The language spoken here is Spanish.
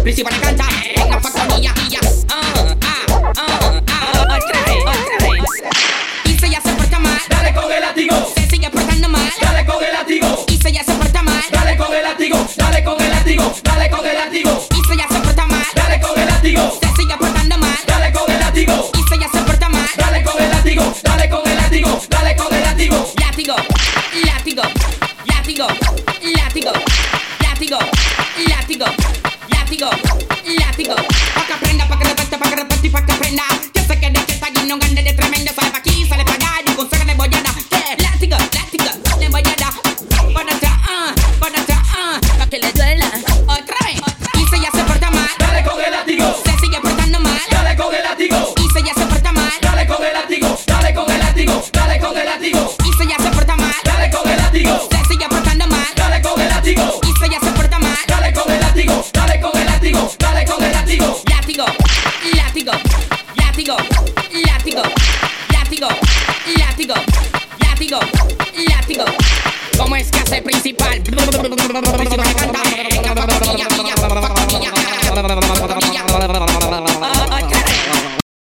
principal canta en la factoría. Otra vez. Y si ella se porta mal, dale con el látigo. se sigue portando mal, Dale con el látigo. y si ella se porta mal, Dale con el látigo. Dale con el látigo. Dale con el látigo. y si ella se porta mal, Dale con el látigo. se sigue portando mal, Dale con el látigo. y si ella se porta mal, Dale con el látigo. Dale con el látigo. Dale con el látigo. látigo, látigo, látigo, látigo, látigo, látigo, látigo, látigo. Pa' que aprenda, pa' que repente, pa' que repente y pa' que aprenda. Yo sé que de que está lleno, grande de tremendo. Sale pa' aquí, sale pa' allá, y un consejo de bollada. Que látigo, látigo, de bollada. Para atrás, pa' que le duela. Otra vez. Y si ella se porta mal, Dale con el látigo. se sigue portando mal. Dale con el látigo. Y si ella se porta mal, Dale con el látigo. Dale con el látigo. Dale con el látigo. y si ella se porta mal, Dale con el látigo. se sigue portando mal. Dale con el látigo. Y si ella se porta mal, Dale con el látigo. Dale con el látigo. Dale con el látigo. látigo, látigo, látigo, látigo, látigo, látigo, látigo, látigo. ¿Cómo es que hace principal? Principal canta